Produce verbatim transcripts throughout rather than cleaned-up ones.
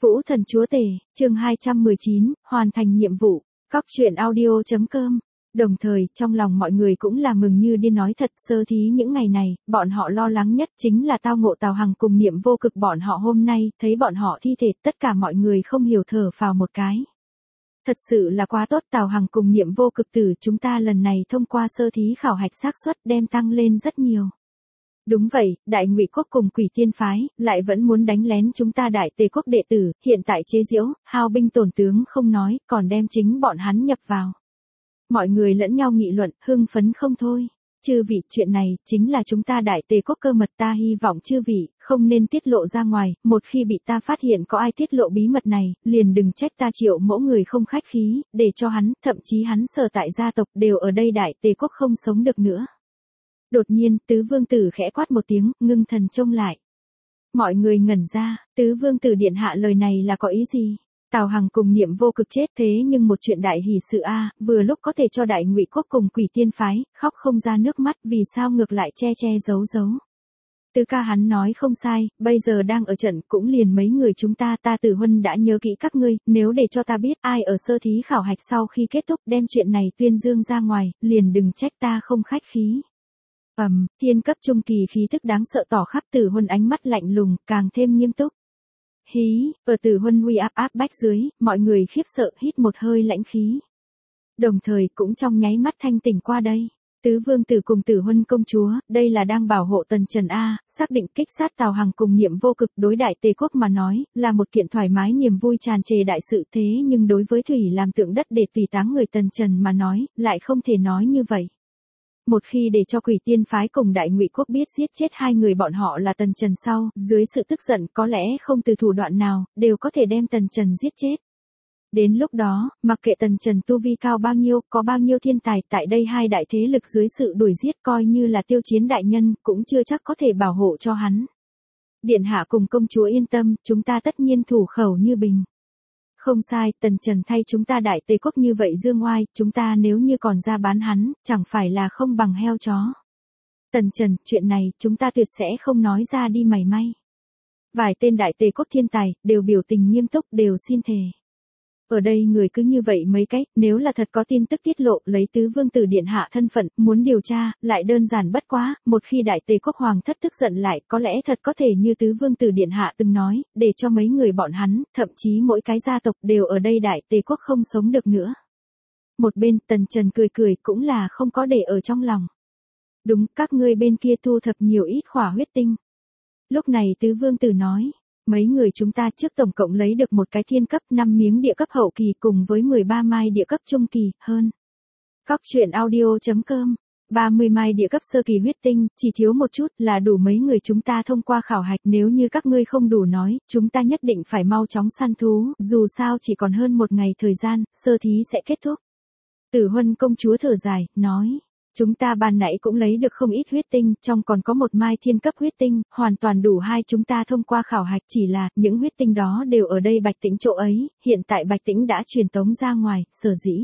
Vũ Thần Chúa Tể, chương hai trăm mười chín, hoàn thành nhiệm vụ, cóc truyện audio chấm com. Đồng thời, trong lòng mọi người cũng là mừng như điên nói thật, sơ thí những ngày này, bọn họ lo lắng nhất chính là tao ngộ Tào Hằng cùng Niệm Vô Cực bọn họ hôm nay, thấy bọn họ thi thể, tất cả mọi người không hiểu thở phào một cái. Thật sự là quá tốt, Tào Hằng cùng Niệm Vô Cực tử, chúng ta lần này thông qua sơ thí khảo hạch xác suất đem tăng lên rất nhiều. Đúng vậy, Đại Ngụy Quốc cùng Quỷ Tiên phái lại vẫn muốn đánh lén chúng ta Đại Tề Quốc đệ tử, hiện tại chế giễu, hao binh tổn tướng không nói, còn đem chính bọn hắn nhập vào. Mọi người lẫn nhau nghị luận, hưng phấn không thôi. Chư vị, chuyện này chính là chúng ta Đại Tề Quốc cơ mật, ta hy vọng chư vị không nên tiết lộ ra ngoài, một khi bị ta phát hiện có ai tiết lộ bí mật này, liền đừng trách ta Triệu Mỗ người không khách khí, để cho hắn, thậm chí hắn sở tại gia tộc đều ở đây Đại Tề Quốc không sống được nữa. Đột nhiên, Tứ Vương Tử khẽ quát một tiếng, ngưng thần trông lại. Mọi người ngẩn ra, Tứ Vương Tử điện hạ lời này là có ý gì? Tào Hằng cùng Niệm Vô Cực chết, thế nhưng một chuyện đại hỷ sự a, à, vừa lúc có thể cho Đại Ngụy Quốc cùng Quỷ Tiên phái khóc không ra nước mắt, vì sao ngược lại che che giấu giấu? Tứ ca hắn nói không sai, bây giờ đang ở trận, cũng liền mấy người chúng ta, ta Tử Huân đã nhớ kỹ các ngươi, nếu để cho ta biết ai ở sơ thí khảo hạch sau khi kết thúc đem chuyện này tuyên dương ra ngoài, liền đừng trách ta không khách khí. Ầm, um, thiên cấp trung kỳ khí tức đáng sợ tỏ khắp Tử Huân, ánh mắt lạnh lùng, càng thêm nghiêm túc. Hí, ở Tử Huân uy áp áp bách dưới, mọi người khiếp sợ hít một hơi lãnh khí. Đồng thời cũng trong nháy mắt thanh tỉnh qua đây. Tứ Vương Tử cùng Tử Huân công chúa, đây là đang bảo hộ Tần Trần a, xác định kích sát Tào Hằng cùng Niệm Vô Cực đối Đại Tề Quốc mà nói, là một kiện thoải mái niềm vui tràn trề đại sự, thế nhưng đối với Thủy làm tượng đất để tùy táng người Tần Trần mà nói, lại không thể nói như vậy. Một khi để cho Quỷ Tiên phái cùng Đại Ngụy Quốc biết giết chết hai người bọn họ là Tần Trần sau, dưới sự tức giận có lẽ không từ thủ đoạn nào, đều có thể đem Tần Trần giết chết. Đến lúc đó, mặc kệ Tần Trần tu vi cao bao nhiêu, có bao nhiêu thiên tài, tại đây hai đại thế lực dưới sự đuổi giết coi như là tiêu chiến đại nhân, cũng chưa chắc có thể bảo hộ cho hắn. Điện hạ cùng công chúa yên tâm, chúng ta tất nhiên thủ khẩu như bình. Không sai, Tần Trần thay chúng ta Đại Tề Quốc như vậy dương oai, chúng ta nếu như còn ra bán hắn, chẳng phải là không bằng heo chó. Tần Trần, chuyện này, chúng ta tuyệt sẽ không nói ra đi mảy may. Vài tên Đại Tề Quốc thiên tài, đều biểu tình nghiêm túc, đều xin thề. Ở đây người cứ như vậy mấy cách, nếu là thật có tin tức tiết lộ, lấy Tứ Vương Tử điện hạ thân phận, muốn điều tra, lại đơn giản bất quá, một khi Đại Tề Quốc hoàng thất tức giận lại, có lẽ thật có thể như Tứ Vương Tử điện hạ từng nói, để cho mấy người bọn hắn, thậm chí mỗi cái gia tộc đều ở đây Đại Tề Quốc không sống được nữa. Một bên, Tần Trần cười cười cũng là không có để ở trong lòng. Đúng, các ngươi bên kia thu thập nhiều ít khỏa huyết tinh. Lúc này Tứ Vương Tử nói. Mấy người chúng ta trước tổng cộng lấy được một cái thiên cấp năm miếng địa cấp hậu kỳ cùng với mười ba mai địa cấp trung kỳ, hơn. Cóc truyện audio chấm com, ba mươi mai địa cấp sơ kỳ huyết tinh, chỉ thiếu một chút là đủ mấy người chúng ta thông qua khảo hạch, nếu như các ngươi không đủ nói, chúng ta nhất định phải mau chóng săn thú, dù sao chỉ còn hơn một ngày thời gian, sơ thí sẽ kết thúc. Tử Huân công chúa thở dài, nói. Chúng ta ban nãy cũng lấy được không ít huyết tinh, trong còn có một mai thiên cấp huyết tinh, hoàn toàn đủ hai chúng ta thông qua khảo hạch, chỉ là, những huyết tinh đó đều ở đây Bạch Tĩnh chỗ ấy, hiện tại Bạch Tĩnh đã truyền tống ra ngoài, sở dĩ.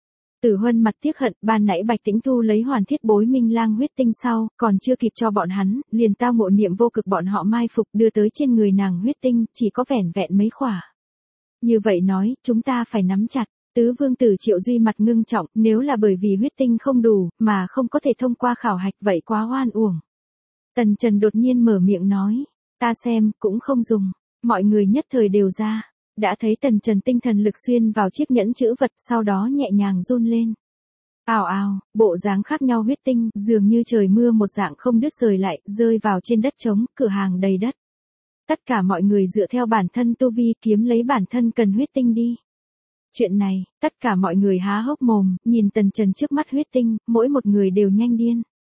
Tử Huân mặt tiếc hận, ban nãy Bạch Tĩnh thu lấy Hoàn Thiết Bối Minh Lang huyết tinh sau, còn chưa kịp cho bọn hắn, liền tao ngộ Niệm Vô Cực bọn họ mai phục đưa tới trên người nàng huyết tinh, chỉ có vẻn vẹn mấy khỏa. Như vậy nói, chúng ta phải nắm chặt. Tứ Vương Tử Triệu Duy mặt ngưng trọng, nếu là bởi vì huyết tinh không đủ, mà không có thể thông qua khảo hạch, vậy quá oan uổng. Tần Trần đột nhiên mở miệng nói, ta xem, cũng không dùng. Mọi người nhất thời đều ra, đã thấy Tần Trần tinh thần lực xuyên vào chiếc nhẫn chữ vật, sau đó nhẹ nhàng run lên. Ào ào, bộ dáng khác nhau huyết tinh, dường như trời mưa một dạng không đứt rời lại, rơi vào trên đất trống, cửa hàng đầy đất. Tất cả mọi người dựa theo bản thân tu vi kiếm lấy bản thân cần huyết tinh đi. Chuyện này, tất cả mọi người há hốc mồm, nhìn Tần Trần trước mắt huyết tinh, mỗi một người đều nhanh điên.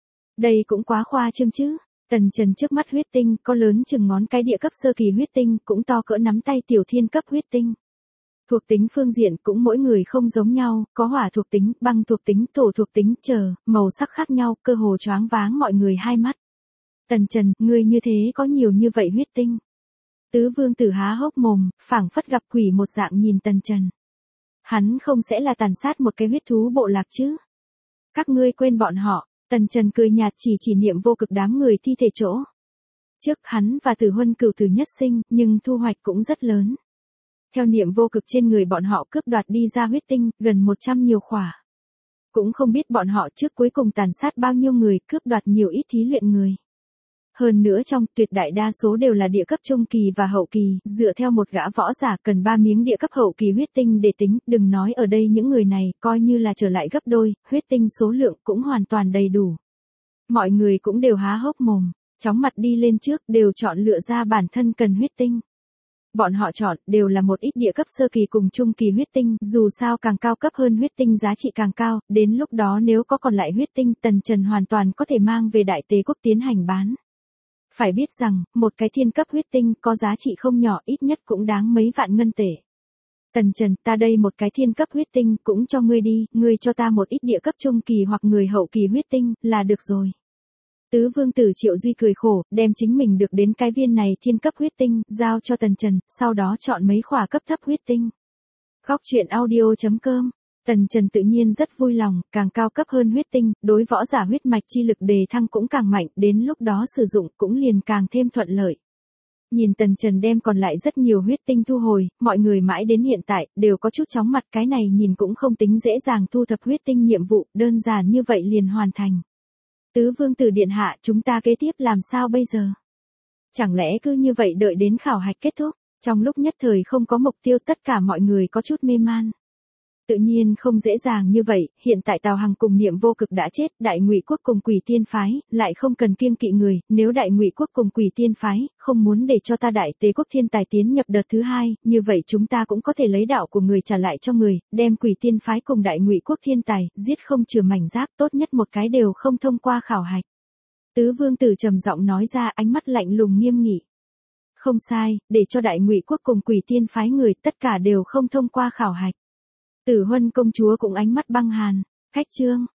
Đây cũng quá khoa trương chứ. Tần Trần trước mắt huyết tinh, có lớn chừng ngón cái địa cấp sơ kỳ huyết tinh, cũng to cỡ nắm tay tiểu thiên cấp huyết tinh. Thuộc tính phương diện cũng mỗi người không giống nhau, có hỏa thuộc tính, băng thuộc tính, thổ thuộc tính, chờ, màu sắc khác nhau, cơ hồ choáng váng mọi người hai mắt. Tần Trần, ngươi như thế có nhiều như vậy huyết tinh. Tứ Vương Tử há hốc mồm, phảng phất gặp quỷ một dạng nhìn Tần Trần. Hắn không sẽ là tàn sát một cái huyết thú bộ lạc chứ? Các ngươi quên bọn họ, Tần Trần cười nhạt chỉ chỉ Niệm Vô Cực đám người thi thể chỗ. Trước hắn và Tử Huân cửu tử nhất sinh, nhưng thu hoạch cũng rất lớn. Theo niệm vô cực trên người bọn họ cướp đoạt đi ra huyết tinh, gần một trăm nhiều khỏa. Cũng không biết bọn họ trước cuối cùng tàn sát bao nhiêu người, cướp đoạt nhiều ít thí luyện người. Hơn nữa trong tuyệt đại đa số đều là địa cấp trung kỳ và hậu kỳ, dựa theo một gã võ giả cần ba miếng địa cấp hậu kỳ huyết tinh để tính, đừng nói ở đây những người này, coi như là trở lại gấp đôi, huyết tinh số lượng cũng hoàn toàn đầy đủ. Mọi người cũng đều há hốc mồm, chóng mặt đi lên trước, đều chọn lựa ra bản thân cần huyết tinh. Bọn họ chọn đều là một ít địa cấp sơ kỳ cùng trung kỳ huyết tinh, dù sao càng cao cấp hơn huyết tinh giá trị càng cao, đến lúc đó nếu có còn lại huyết tinh, Tần Trần hoàn toàn có thể mang về Đại Tề quốc tiến hành bán. Phải biết rằng, một cái thiên cấp huyết tinh có giá trị không nhỏ, ít nhất cũng đáng mấy vạn ngân tệ. Tần Trần, ta đây một cái thiên cấp huyết tinh cũng cho ngươi đi, ngươi cho ta một ít địa cấp trung kỳ hoặc người hậu kỳ huyết tinh, là được rồi. Tứ vương tử Triệu Duy cười khổ, đem chính mình được đến cái viên này thiên cấp huyết tinh, giao cho Tần Trần, sau đó chọn mấy khỏa cấp thấp huyết tinh. Góc truyện audio chấm com. Tần Trần tự nhiên rất vui lòng, càng cao cấp hơn huyết tinh, đối võ giả huyết mạch chi lực đề thăng cũng càng mạnh, đến lúc đó sử dụng cũng liền càng thêm thuận lợi. Nhìn Tần Trần đem còn lại rất nhiều huyết tinh thu hồi, mọi người mãi đến hiện tại, đều có chút chóng mặt, cái này nhìn cũng không tính dễ dàng thu thập huyết tinh nhiệm vụ, đơn giản như vậy liền hoàn thành. Tứ vương tử điện hạ, chúng ta kế tiếp làm sao bây giờ? Chẳng lẽ cứ như vậy đợi đến khảo hạch kết thúc, trong lúc nhất thời không có mục tiêu, tất cả mọi người có chút mê man. Tự nhiên không dễ dàng như vậy, hiện tại Tào Hằng cùng Niệm Vô Cực đã chết, Đại Ngụy quốc cùng Quỷ Tiên phái lại không cần kiêng kỵ người, nếu Đại Ngụy quốc cùng Quỷ Tiên phái không muốn để cho ta Đại Tề quốc thiên tài tiến nhập đợt thứ hai, như vậy chúng ta cũng có thể lấy đạo của người trả lại cho người, đem Quỷ Tiên phái cùng Đại Ngụy quốc thiên tài giết không chừa mảnh giáp, tốt nhất một cái đều không thông qua khảo hạch. Tứ vương tử trầm giọng nói ra, ánh mắt lạnh lùng nghiêm nghị. Không sai, để cho Đại Ngụy quốc cùng Quỷ Tiên phái người tất cả đều không thông qua khảo hạch. Tử Huân công chúa cũng ánh mắt băng hàn, khách trương,